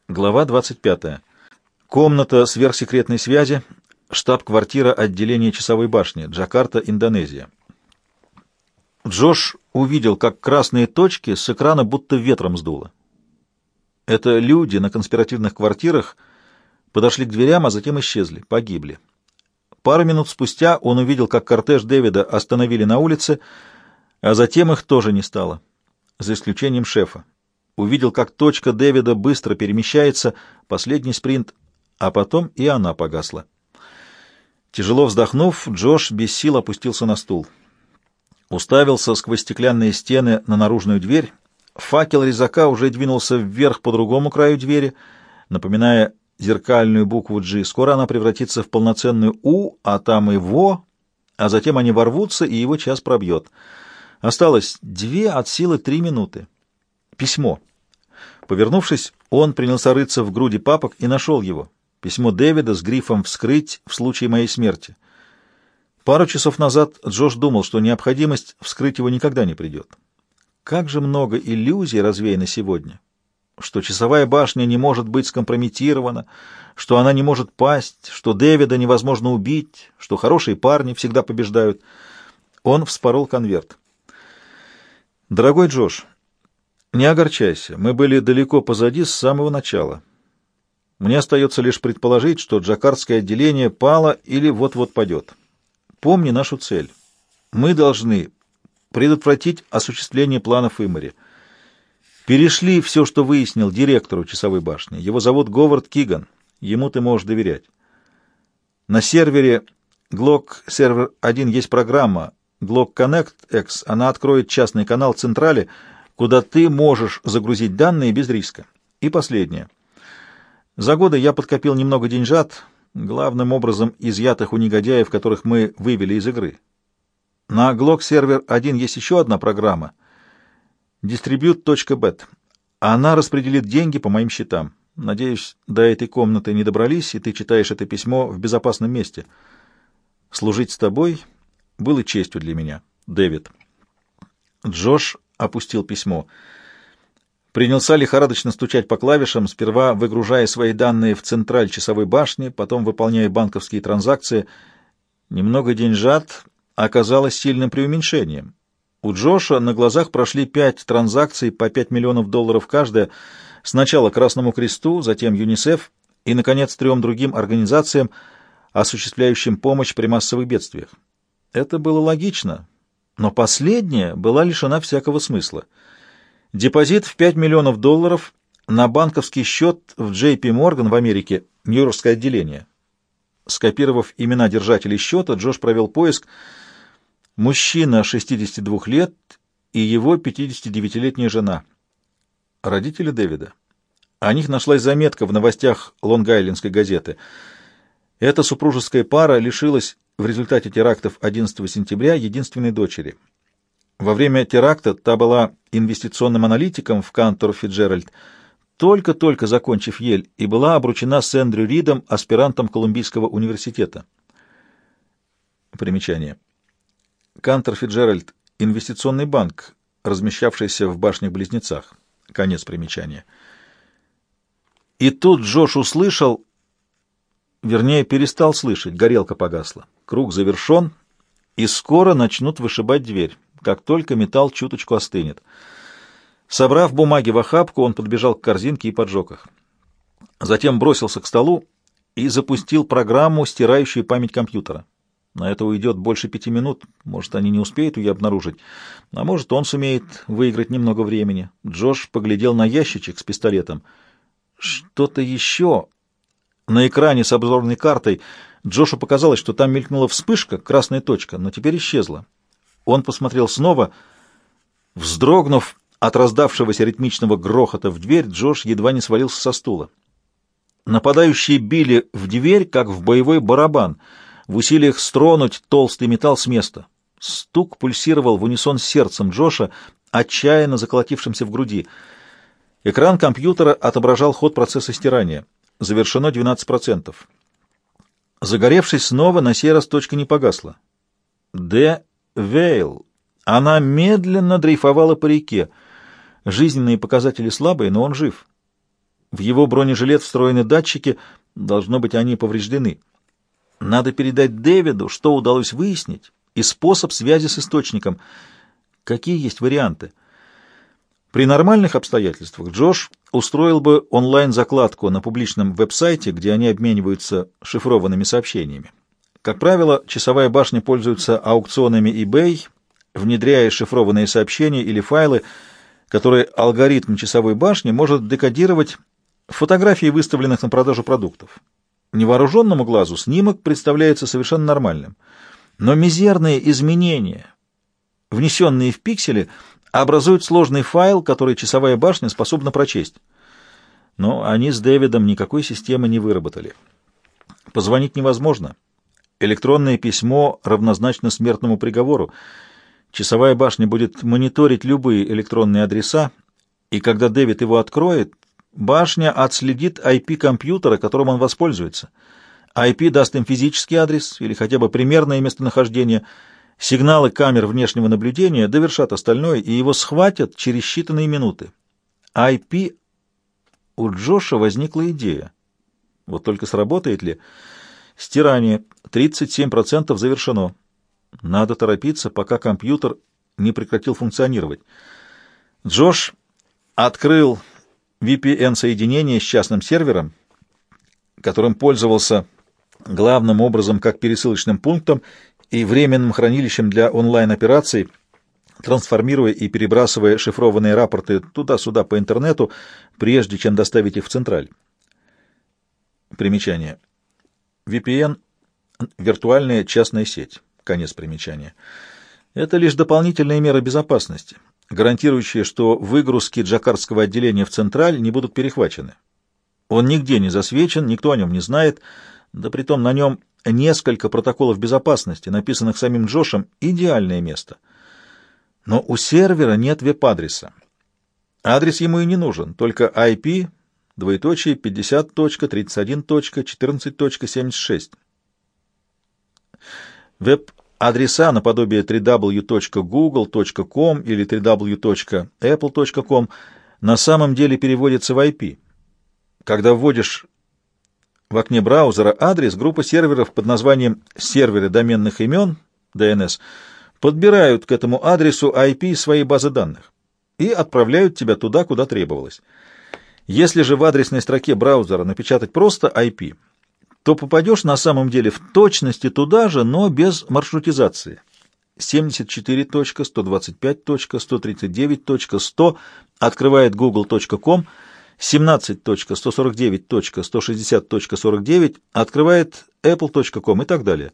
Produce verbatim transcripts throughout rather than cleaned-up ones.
Глава двадцать пятая. Комната сверхсекретной связи, штаб-квартира отделения часовой башни, Джакарта, Индонезия. Джош увидел, как красные точки с экрана будто ветром сдуло. Это люди на конспиративных квартирах подошли к дверям, а затем исчезли, погибли. Пару минут спустя он увидел, как кортеж Дэвида остановили на улице, а затем их тоже не стало, за исключением шефа. Увидел, как точка Дэвида быстро перемещается, последний спринт, а потом и она погасла. Тяжело вздохнув, Джош без сил опустился на стул. Уставился сквозь стеклянные стены на наружную дверь. Факел резака уже двинулся вверх по другому краю двери, напоминая зеркальную букву «G». Скоро она превратится в полноценную «У», а там и «Во», а затем они ворвутся, и его час пробьет. Осталось две от силы три минуты. Письмо. Повернувшись, он принялся рыться в груди папок и нашел его. Письмо Дэвида с грифом «Вскрыть в случае моей смерти». Пару часов назад Джош думал, что необходимость вскрыть его никогда не придет. Как же много иллюзий развеяно сегодня, что часовая башня не может быть скомпрометирована, что она не может пасть, что Дэвида невозможно убить, что хорошие парни всегда побеждают. Он вспорол конверт. «Дорогой Джош, не огорчайся, мы были далеко позади с самого начала. Мне остается лишь предположить, что джакартское отделение пало или вот-вот падет. Помни нашу цель. Мы должны предотвратить осуществление планов Имари. Перешли все, что выяснил, директору часовой башни. Его зовут Говард Киган. Ему ты можешь доверять. На сервере Glock Server один есть программа Glock Connect X. Она откроет частный канал Централи, куда ты можешь загрузить данные без риска. И последнее. За годы я подкопил немного деньжат, главным образом изъятых у негодяев, которых мы вывели из игры. На Glock Server один есть еще одна программа — Distribute точка бет. Она распределит деньги по моим счетам. Надеюсь, до этой комнаты не добрались, и ты читаешь это письмо в безопасном месте. Служить с тобой было честью для меня. Дэвид». Джош опустил письмо. Принялся лихорадочно стучать по клавишам, сперва выгружая свои данные в централь часовой башни, потом выполняя банковские транзакции. Немного деньжат оказалось сильным преуменьшением. У Джоша на глазах прошли пять транзакций по пять миллионов долларов каждая, сначала Красному Кресту, затем ЮНИСЕФ и, наконец, трем другим организациям, осуществляющим помощь при массовых бедствиях. Это было логично, но последняя была лишена всякого смысла. Депозит в пять миллионов долларов на банковский счет в Джей Пи Морган в Америке, Нью-Йоркское отделение. Скопировав имена держателей счета, Джош провел поиск. Мужчина шестидесяти двух лет и его пятидесятидевятилетняя жена. Родители Дэвида. О них нашлась заметка в новостях Лонг-Айлендской газеты. Эта супружеская пара лишилась в результате терактов одиннадцатого сентября единственной дочери. Во время теракта та была инвестиционным аналитиком в Кантор Фитджеральд, только-только закончив Йель, и была обручена с Эндрю Ридом, аспирантом Колумбийского университета. Примечание. Кантор Фитджеральд — инвестиционный банк, размещавшийся в башнях-близнецах. Конец примечания. И тут Джош услышал, вернее, перестал слышать, горелка погасла. Круг завершен, и скоро начнут вышибать дверь, как только металл чуточку остынет. Собрав бумаги в охапку, он подбежал к корзинке и поджег их. Затем бросился к столу и запустил программу, стирающую память компьютера. На это уйдет больше пяти минут, может, они не успеют ее обнаружить, а может, он сумеет выиграть немного времени. Джош поглядел на ящичек с пистолетом. Что-то еще. На экране с обзорной картой Джошу показалось, что там мелькнула вспышка, красная точка, но теперь исчезла. Он посмотрел снова. Вздрогнув от раздавшегося ритмичного грохота в дверь, Джош едва не свалился со стула. Нападающие били в дверь, как в боевой барабан, в усилиях стронуть толстый металл с места. Стук пульсировал в унисон с сердцем Джоша, отчаянно заколотившимся в груди. Экран компьютера отображал ход процесса стирания. Завершено двенадцать процентов. Загоревшись снова, на сей раз точка не погасла. Д. Вейл. Она медленно дрейфовала по реке. Жизненные показатели слабые, но он жив. В его бронежилет встроены датчики, должно быть, они повреждены. Надо передать Дэвиду, что удалось выяснить, и способ связи с источником. Какие есть варианты? При нормальных обстоятельствах Джош устроил бы онлайн-закладку на публичном веб-сайте, где они обмениваются шифрованными сообщениями. Как правило, часовая башня пользуется аукционами eBay, внедряя шифрованные сообщения или файлы, которые алгоритм часовой башни может декодировать фотографии выставленных на продажу продуктов. Невооруженному глазу снимок представляется совершенно нормальным, но мизерные изменения, внесенные в пиксели, образуют сложный файл, который часовая башня способна прочесть. Но они с Дэвидом никакой системы не выработали. Позвонить невозможно. Электронное письмо равнозначно смертному приговору. Часовая башня будет мониторить любые электронные адреса, и когда Дэвид его откроет, башня отследит ай пи компьютера, которым он воспользуется. ай пи даст им физический адрес или хотя бы примерное местонахождение. Сигналы камер внешнего наблюдения довершат остальное, и его схватят через считанные минуты. ай пи... У Джоша возникла идея. Вот только сработает ли? Стирание. тридцать семь процентов завершено. Надо торопиться, пока компьютер не прекратил функционировать. Джош открыл ви пи эн-соединение с частным сервером, которым пользовался главным образом как пересылочным пунктом и временным хранилищем для онлайн-операций, трансформируя и перебрасывая шифрованные рапорты туда-сюда по интернету, прежде чем доставить их в Централь. Примечание. ви пи эн — виртуальная частная сеть. Конец примечания. Это лишь дополнительные меры безопасности, гарантирующие, что выгрузки джакардского отделения в Централь не будут перехвачены. Он нигде не засвечен, никто о нем не знает, да притом на нем несколько протоколов безопасности, написанных самим Джошем, идеальное место. Но у сервера нет веб-адреса. Адрес ему и не нужен, только ай пи, двоеточие, пятьдесят точка тридцать один точка четырнадцать точка семьдесят шесть. Веб-адреса наподобие три дабл ю точка гугл точка ком или три дабл ю точка эпл точка ком на самом деле переводятся в ай пи. Когда вводишь в окне браузера адрес, группа серверов под названием «серверы доменных имен» ди эн эс подбирают к этому адресу ай пи своей базы данных и отправляют тебя туда, куда требовалось. Если же в адресной строке браузера напечатать просто ай пи, то попадешь на самом деле в точности туда же, но без маршрутизации. семьдесят четыре точка сто двадцать пять точка сто тридцать девять точка сто открывает гугл точка ком, семнадцать точка сто сорок девять точка сто шестьдесят точка сорок девять открывает эпл точка ком и так далее.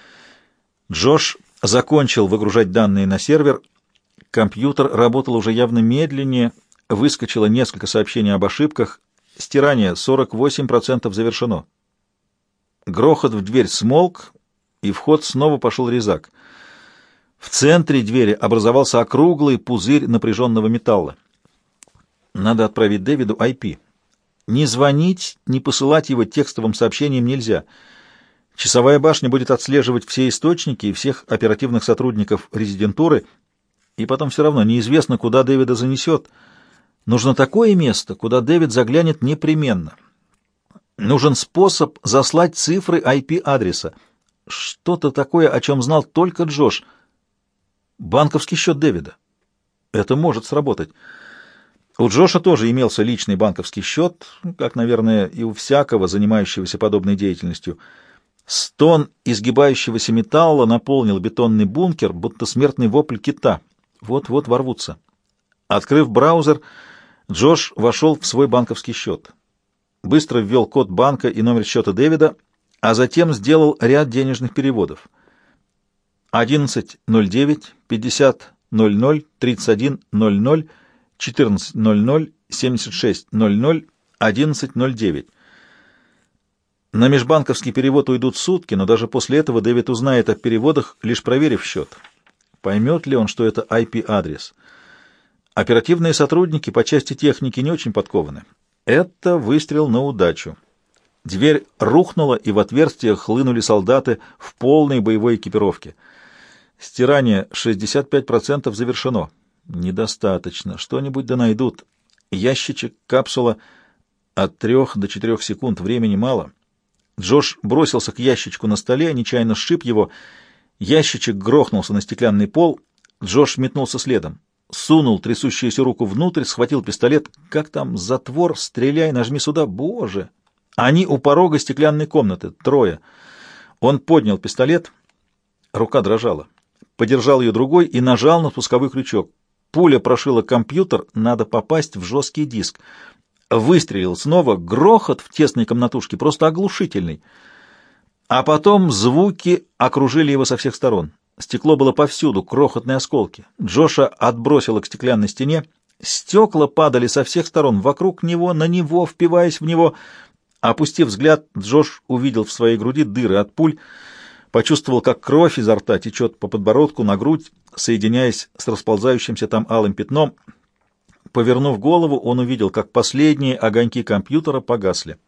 Джош закончил выгружать данные на сервер. Компьютер работал уже явно медленнее, выскочило несколько сообщений об ошибках. Стирание сорок восемь процентов завершено. Грохот в дверь смолк, и в ход снова пошел резак. В центре двери образовался округлый пузырь напряженного металла. Надо отправить Дэвиду ай пи. Ни звонить, ни посылать его текстовым сообщением нельзя. Часовая башня будет отслеживать все источники и всех оперативных сотрудников резидентуры, и потом все равно неизвестно, куда Дэвида занесет. Нужно такое место, куда Дэвид заглянет непременно. Нужен способ заслать цифры ай пи-адреса. Что-то такое, о чем знал только Джош. Банковский счет Дэвида. Это может сработать. У Джоша тоже имелся личный банковский счет, как, наверное, и у всякого, занимающегося подобной деятельностью. Стон изгибающегося металла наполнил бетонный бункер, будто смертный вопль кита. Вот-вот ворвутся. Открыв браузер, Джош вошел в свой банковский счет. Быстро ввел код банка и номер счета Дэвида, а затем сделал ряд денежных переводов. одиннадцать ноль девять пятьдесят ноль ноль тридцать один ноль ноль четырнадцать ноль ноль семьдесят шесть ноль ноль одиннадцать ноль девять. На межбанковский перевод уйдут сутки, но даже после этого Дэвид узнает о переводах, лишь проверив счет. Поймет ли он, что это ай пи-адрес? Оперативные сотрудники по части техники не очень подкованы. Это выстрел на удачу. Дверь рухнула, и в отверстие хлынули солдаты в полной боевой экипировке. Стирание шестьдесят пять процентов завершено. Недостаточно. Что-нибудь да найдут. Ящичек, капсула. От трех до четырех секунд времени мало. Джош бросился к ящичку на столе, нечаянно сшиб его. Ящичек грохнулся на стеклянный пол. Джош метнулся следом. Сунул трясущуюся руку внутрь, схватил пистолет. Как там? Затвор? Стреляй, нажми сюда. Боже! Они у порога стеклянной комнаты. Трое. Он поднял пистолет. Рука дрожала. Подержал ее другой и нажал на спусковой крючок. Пуля прошила компьютер. Надо попасть в жесткий диск. Выстрелил снова. Грохот в тесной комнатушке просто оглушительный. А потом звуки окружили его со всех сторон. Стекло было повсюду, крохотные осколки. Джоша отбросило к стеклянной стене. Стекла падали со всех сторон, вокруг него, на него, впиваясь в него. Опустив взгляд, Джош увидел в своей груди дыры от пуль, почувствовал, как кровь изо рта течет по подбородку на грудь, соединяясь с расползающимся там алым пятном. Повернув голову, он увидел, как последние огоньки компьютера погасли.